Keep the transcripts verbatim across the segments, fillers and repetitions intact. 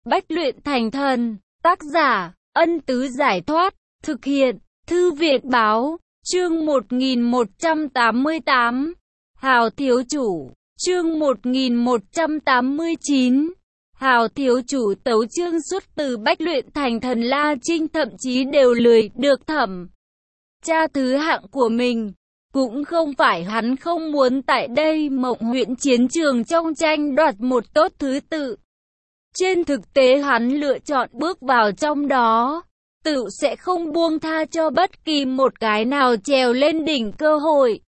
Bách luyện thành thần. Tác giả, Ân Tứ Giải Thoát. Thực hiện, Thư viện Báo. Chương một nghìn một trăm tám mươi tám. Hào thiếu chủ. Chương một nghìn một trăm tám mươi chín. Hào thiếu chủ. Tấu chương xuất từ Bách luyện thành thần. La Trinh thậm chí đều lười được thẩm tra thứ hạng của mình. Cũng không phải hắn không muốn tại đây Mộng huyện chiến trường trong tranh đoạt một tốt thứ tự. Trên thực tế hắn lựa chọn bước vào trong đó, tự sẽ không buông tha cho bất kỳ một cái nào trèo lên đỉnh cơ hội.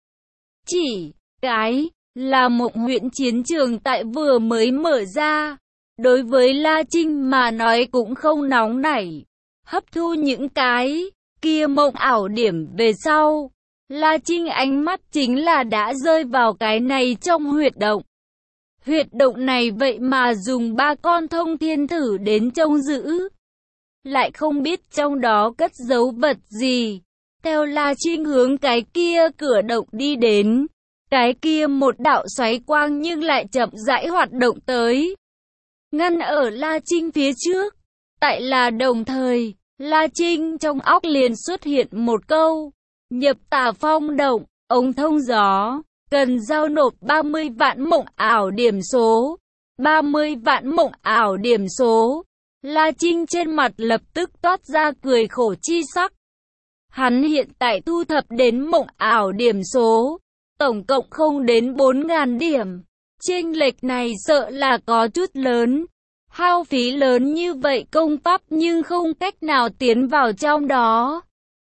Chỉ cái là Mộng huyện chiến trường tại vừa mới mở ra, đối với La Trinh mà nói cũng không nóng nảy. Hấp thu những cái kia mộng ảo điểm về sau, La Trinh ánh mắt chính là đã rơi vào cái này trong huyệt động. Huyệt động này vậy mà dùng ba con thông thiên thử đến trông giữ, lại không biết trong đó cất giấu vật gì. Theo La Trinh hướng cái kia cửa động đi đến, cái kia một đạo xoáy quang nhưng lại chậm rãi hoạt động tới, ngăn ở La Trinh phía trước. Tại là đồng thời, La Trinh trong óc liền xuất hiện một câu: nhập Tà Phong động, ống thông gió, cần giao nộp ba mươi vạn mộng ảo điểm số. ba mươi vạn mộng ảo điểm số. La Trinh trên mặt lập tức toát ra cười khổ chi sắc. Hắn hiện tại thu thập đến mộng ảo điểm số, tổng cộng không đến bốn nghìn điểm. Chênh lệch này sợ là có chút lớn. Hao phí lớn như vậy công pháp nhưng không cách nào tiến vào trong đó.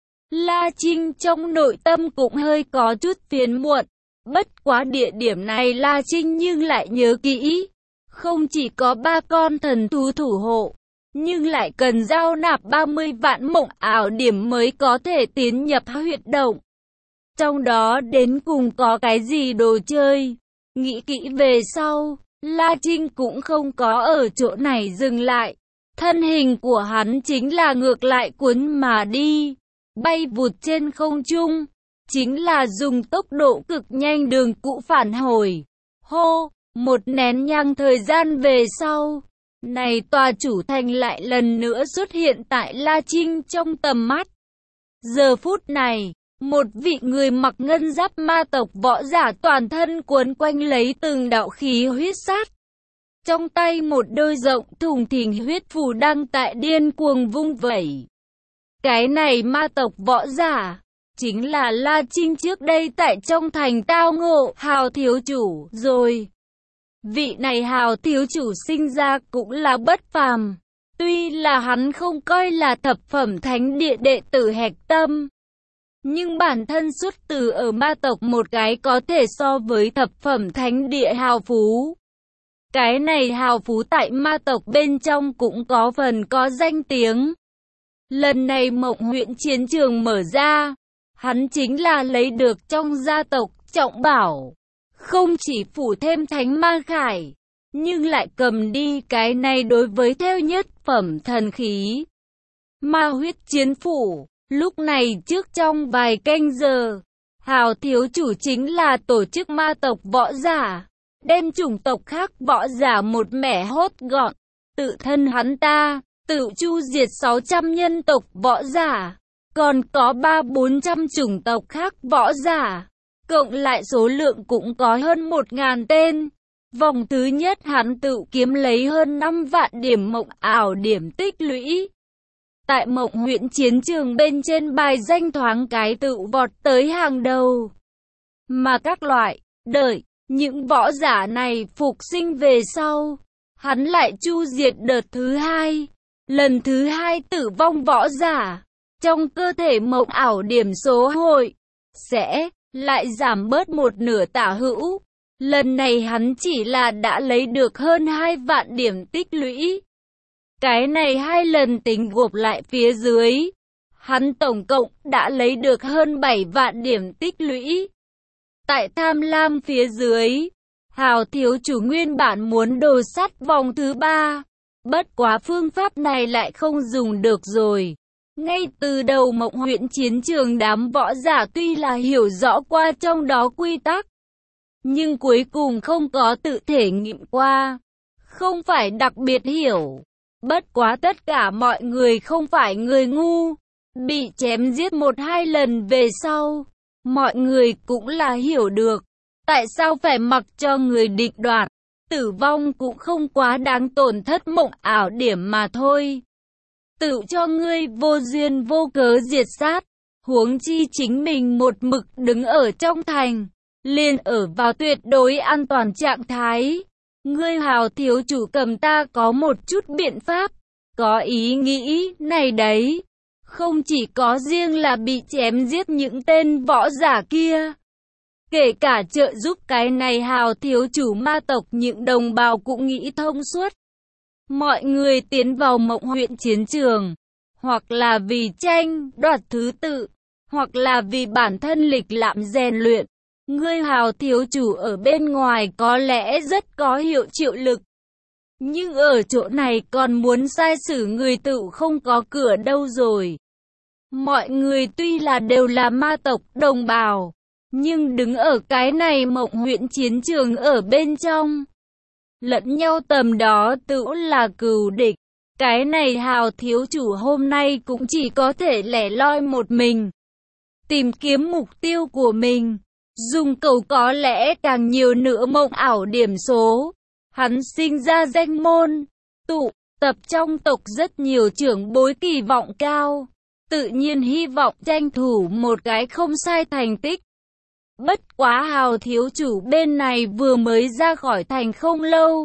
La Trinh trong nội tâm cũng hơi có chút phiền muộn. Bất quá địa điểm này La Trinh nhưng lại nhớ kỹ. Không chỉ có ba con thần thú thủ hộ, nhưng lại cần giao nạp ba mươi vạn mộng ảo điểm mới có thể tiến nhập huyệt động. Trong đó đến cùng có cái gì đồ chơi? Nghĩ kỹ về sau, La Trinh cũng không có ở chỗ này dừng lại. Thân hình của hắn chính là ngược lại cuốn mà đi, bay vụt trên không trung, chính là dùng tốc độ cực nhanh đường cũ phản hồi. Hô, một nén nhang thời gian về sau, này tòa chủ thành lại lần nữa xuất hiện tại La Trinh trong tầm mắt. Giờ phút này, một vị người mặc ngân giáp ma tộc võ giả toàn thân cuốn quanh lấy từng đạo khí huyết sát. Trong tay một đôi rộng thùng thình huyết phù đang tại điên cuồng vung vẩy. Cái này ma tộc võ giả, chính là La Trinh trước đây tại trong thành tao ngộ Hào thiếu chủ rồi. Vị này Hào thiếu chủ sinh ra cũng là bất phàm. Tuy là hắn không coi là thập phẩm thánh địa đệ tử hạch tâm, nhưng bản thân xuất từ ở ma tộc một cái có thể so với thập phẩm thánh địa hào phú. Cái này hào phú tại ma tộc bên trong cũng có phần có danh tiếng. Lần này Mộng huyện chiến trường mở ra, hắn chính là lấy được trong gia tộc trọng bảo. Không chỉ phủ thêm thánh ma khải, nhưng lại cầm đi cái này đối với theo nhất phẩm thần khí. Ma huyết chiến phủ. Lúc này trước trong vài canh giờ, Hào thiếu chủ chính là tổ chức ma tộc võ giả, đem chủng tộc khác võ giả một mẻ hốt gọn. Tự thân hắn ta, tự chu diệt sáu trăm nhân tộc võ giả, còn có ba bốn trăm chủng tộc khác võ giả, cộng lại số lượng cũng có hơn một nghìn tên. Vòng thứ nhất hắn tự kiếm lấy hơn năm vạn điểm mộng ảo điểm tích lũy. Tại Mộng huyện chiến trường bên trên bài danh thoáng cái tự vọt tới hàng đầu. Mà các loại, đợi, những võ giả này phục sinh về sau, hắn lại chu diệt đợt thứ hai. Lần thứ hai tử vong võ giả, trong cơ thể mộng ảo điểm số hội, sẽ lại giảm bớt một nửa tả hữu. Lần này hắn chỉ là đã lấy được hơn hai vạn điểm tích lũy. Cái này hai lần tính gộp lại phía dưới, hắn tổng cộng đã lấy được hơn bảy vạn điểm tích lũy. Tại tham lam phía dưới, Hào thiếu chủ nguyên bản muốn đồ sắt vòng thứ ba. Bất quá phương pháp này lại không dùng được rồi. Ngay từ đầu Mộng huyện chiến trường đám võ giả tuy là hiểu rõ qua trong đó quy tắc, nhưng cuối cùng không có tự thể nghiệm qua, không phải đặc biệt hiểu. Bất quá tất cả mọi người không phải người ngu. Bị chém giết một hai lần về sau, mọi người cũng là hiểu được. Tại sao phải mặc cho người địch đoạt. Tử vong cũng không quá đáng, tổn thất mộng ảo điểm mà thôi. Tự cho ngươi vô duyên vô cớ diệt sát. Huống chi chính mình một mực đứng ở trong thành, liền ở vào tuyệt đối an toàn trạng thái. Ngươi Hào thiếu chủ cầm ta có một chút biện pháp, có ý nghĩ này đấy. Không chỉ có riêng là bị chém giết những tên võ giả kia, kể cả trợ giúp cái này Hào thiếu chủ ma tộc, những đồng bào cũng nghĩ thông suốt. Mọi người tiến vào Mộng huyện chiến trường, hoặc là vì tranh đoạt thứ tự, hoặc là vì bản thân lịch lãm rèn luyện. Ngươi Hào thiếu chủ ở bên ngoài có lẽ rất có hiệu triệu lực, nhưng ở chỗ này còn muốn sai xử người tự không có cửa đâu rồi. Mọi người tuy là đều là ma tộc đồng bào, nhưng đứng ở cái này Mộng huyện chiến trường ở bên trong, lẫn nhau tầm đó tự là cừu địch. Cái này Hào thiếu chủ hôm nay cũng chỉ có thể lẻ loi một mình, tìm kiếm mục tiêu của mình, dùng cầu có lẽ càng nhiều nữa mộng ảo điểm số. Hắn sinh ra danh môn, tụ tập trong tộc rất nhiều trưởng bối kỳ vọng cao, tự nhiên hy vọng tranh thủ một cái không sai thành tích. Bất quá Hào thiếu chủ bên này vừa mới ra khỏi thành không lâu,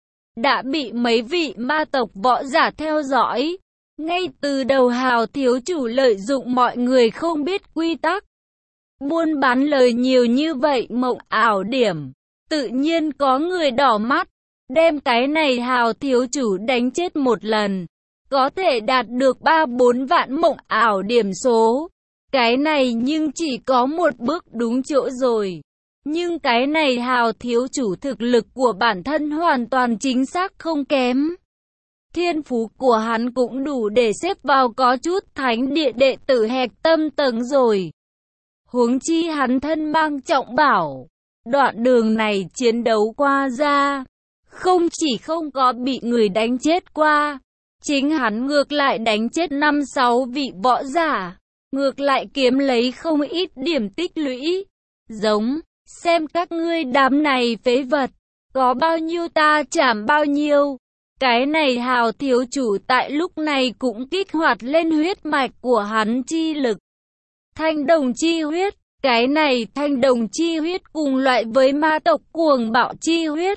đã bị mấy vị ma tộc võ giả theo dõi. Ngay từ đầu Hào thiếu chủ lợi dụng mọi người không biết quy tắc, buôn bán lời nhiều như vậy mộng ảo điểm, tự nhiên có người đỏ mắt, đem cái này Hào thiếu chủ đánh chết một lần, có thể đạt được ba bốn vạn mộng ảo điểm số. Cái này nhưng chỉ có một bước đúng chỗ rồi. Nhưng cái này Hào thiếu chủ thực lực của bản thân hoàn toàn chính xác không kém. Thiên phú của hắn cũng đủ để xếp vào có chút thánh địa đệ tử hạch tâm tầng rồi. Huống chi hắn thân mang trọng bảo. Đoạn đường này chiến đấu qua ra, không chỉ không có bị người đánh chết qua, chính hắn ngược lại đánh chết năm sáu vị võ giả, ngược lại kiếm lấy không ít điểm tích lũy. Giống, xem các ngươi đám này phế vật, có bao nhiêu ta chảm bao nhiêu. Cái này Hào thiếu chủ tại lúc này cũng kích hoạt lên huyết mạch của hắn chi lực. Thanh đồng chi huyết, cái này thanh đồng chi huyết cùng loại với ma tộc cuồng bạo chi huyết,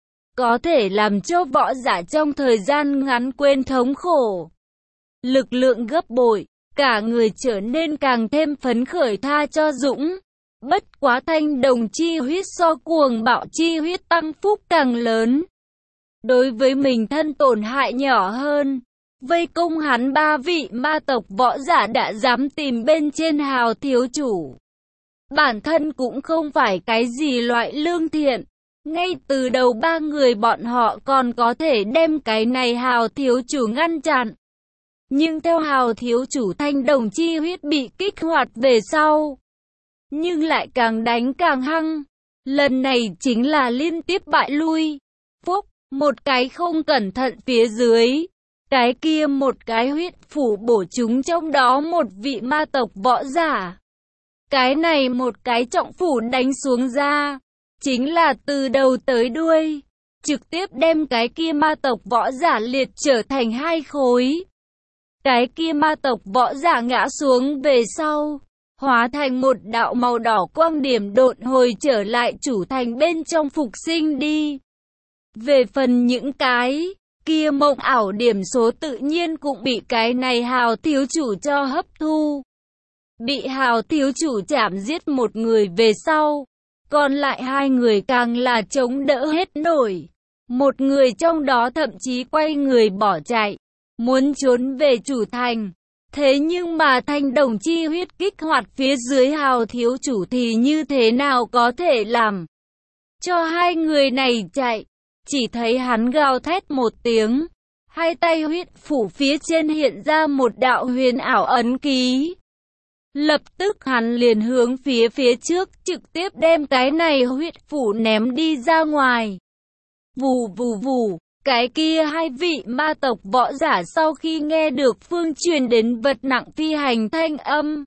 có thể làm cho võ giả trong thời gian ngắn quên thống khổ, lực lượng gấp bội, cả người trở nên càng thêm phấn khởi tha cho dũng. Bất quá thanh đồng chi huyết so cuồng bạo chi huyết tăng phúc càng lớn, đối với mình thân tổn hại nhỏ hơn. Vây công hắn ba vị ma tộc võ giả đã dám tìm bên trên Hào thiếu chủ, bản thân cũng không phải cái gì loại lương thiện. Ngay từ đầu ba người bọn họ còn có thể đem cái này Hào thiếu chủ ngăn chặn, nhưng theo Hào thiếu chủ thanh đồng chi huyết bị kích hoạt về sau, nhưng lại càng đánh càng hăng. Lần này chính là liên tiếp bại lui. Phúc, một cái không cẩn thận phía dưới, cái kia một cái huyết phủ bổ chúng trong đó một vị ma tộc võ giả. Cái này một cái trọng phủ đánh xuống ra, chính là từ đầu tới đuôi, trực tiếp đem cái kia ma tộc võ giả liệt trở thành hai khối. Cái kia ma tộc võ giả ngã xuống về sau, hóa thành một đạo màu đỏ quang điểm độn hồi trở lại chủ thành bên trong phục sinh đi. Về phần những cái kia mộng ảo điểm số tự nhiên cũng bị cái này Hào thiếu chủ cho hấp thu. Bị Hào thiếu chủ chảm giết một người về sau, còn lại hai người càng là chống đỡ hết nổi. Một người trong đó thậm chí quay người bỏ chạy, muốn trốn về chủ thành. Thế nhưng mà thanh đồng chi huyết kích hoạt phía dưới Hào thiếu chủ thì như thế nào có thể làm cho hai người này chạy. Chỉ thấy hắn gào thét một tiếng, hai tay huyết phủ phía trên hiện ra một đạo huyền ảo ấn ký. Lập tức hắn liền hướng phía phía trước, trực tiếp đem cái này huyết phủ ném đi ra ngoài. Vù vù vù, Cái kia hai vị ma tộc võ giả sau khi nghe được phương truyền đến vật nặng phi hành thanh âm,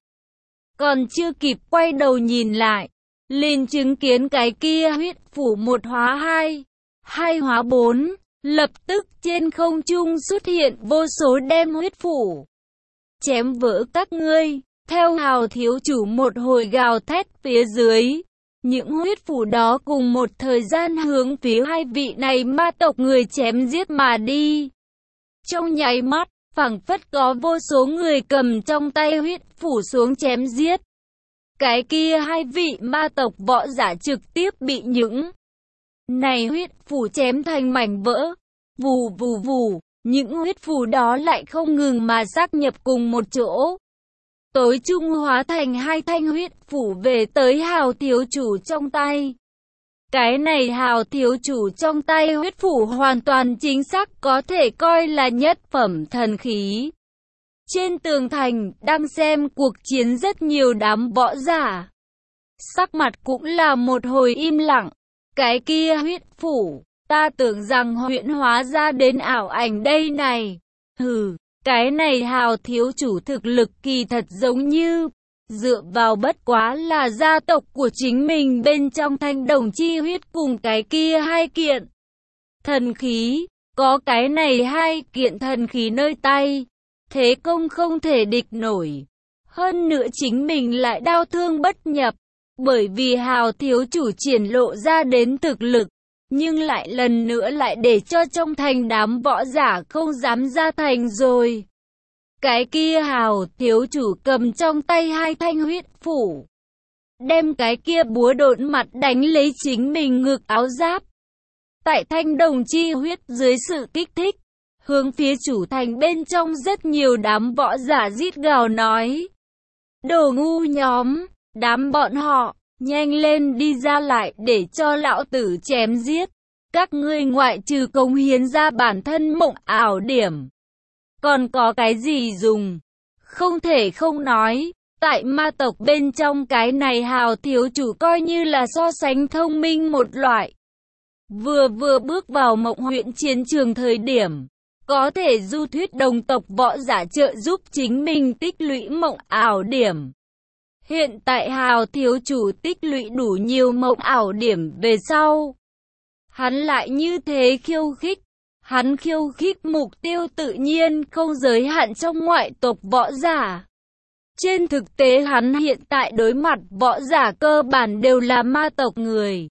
còn chưa kịp quay đầu nhìn lại, liền chứng kiến cái kia huyết phủ một hóa hai, hai hóa bốn, lập tức trên không trung xuất hiện vô số đem huyết phủ chém vỡ các ngươi. Theo Hào thiếu chủ một hồi gào thét phía dưới, những huyết phủ đó cùng một thời gian hướng phía hai vị này ma tộc người chém giết mà đi. Trong nháy mắt, phảng phất có vô số người cầm trong tay huyết phủ xuống chém giết. Cái kia hai vị ma tộc võ giả trực tiếp bị những này huyết phủ chém thành mảnh vỡ. Vù vù vù, những huyết phủ đó lại không ngừng mà xác nhập cùng một chỗ, tối trung hóa thành hai thanh huyết phủ về tới Hào thiếu chủ trong tay. Cái này Hào thiếu chủ trong tay huyết phủ hoàn toàn chính xác có thể coi là nhất phẩm thần khí. Trên tường thành, đang xem cuộc chiến rất nhiều đám võ giả. Sắc mặt cũng là một hồi im lặng. Cái kia huyết phủ, ta tưởng rằng huyễn hóa ra đến ảo ảnh đây này. Hừ, cái này Hào thiếu chủ thực lực kỳ thật giống như dựa vào bất quá là gia tộc của chính mình bên trong thanh đồng chi huyết cùng cái kia hai kiện thần khí. Có cái này hai kiện thần khí nơi tay, thế công không thể địch nổi. Hơn nữa chính mình lại đau thương bất nhập, bởi vì Hào thiếu chủ triển lộ ra đến thực lực, nhưng lại lần nữa lại để cho trong thành đám võ giả không dám ra thành rồi. Cái kia Hào thiếu chủ cầm trong tay hai thanh huyết phủ, đem cái kia búa độn mặt đánh lấy chính mình ngực áo giáp. Tại thanh đồng chi huyết dưới sự kích thích, hướng phía chủ thành bên trong rất nhiều đám võ giả rít gào nói: đồ ngu nhóm, đám bọn họ, nhanh lên đi ra lại để cho lão tử chém giết. Các ngươi ngoại trừ cống hiến ra bản thân mộng ảo điểm, còn có cái gì dùng? Không thể không nói, tại ma tộc bên trong cái này Hào thiếu chủ coi như là so sánh thông minh một loại. Vừa vừa bước vào mộng huyện chiến trường thời điểm, có thể du thuyết đồng tộc võ giả trợ giúp chính mình tích lũy mộng ảo điểm. Hiện tại Hào thiếu chủ tích lũy đủ nhiều mộng ảo điểm về sau, hắn lại như thế khiêu khích. Hắn khiêu khích mục tiêu tự nhiên không giới hạn trong ngoại tộc võ giả. Trên thực tế hắn hiện tại đối mặt võ giả cơ bản đều là ma tộc người.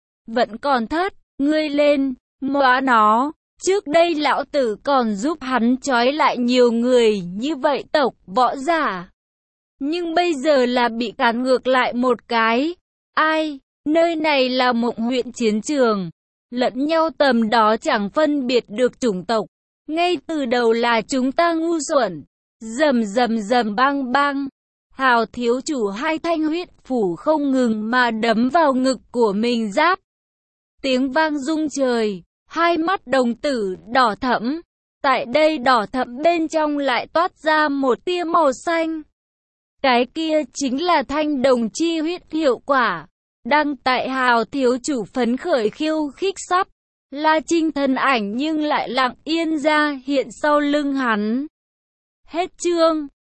Vẫn còn thất, ngươi lên, móa nó. Trước đây lão tử còn giúp hắn trói lại nhiều người như vậy tộc võ giả. Nhưng bây giờ là bị cản ngược lại một cái. Ai, nơi này là mộng huyện chiến trường. Lẫn nhau tầm đó chẳng phân biệt được chủng tộc. Ngay từ đầu là chúng ta ngu xuẩn. Rầm rầm rầm bang bang. Hào thiếu chủ hai thanh huyết phủ không ngừng mà đấm vào ngực của mình giáp. Tiếng vang rung trời. Hai mắt đồng tử đỏ thẫm. Tại đây đỏ thẫm bên trong lại toát ra một tia màu xanh. Cái kia chính là thanh đồng chi huyết hiệu quả. Đang tại Hào thiếu chủ phấn khởi khiêu khích sắp La Trinh thân ảnh nhưng lại lặng yên ra hiện sau lưng hắn. Hết chương.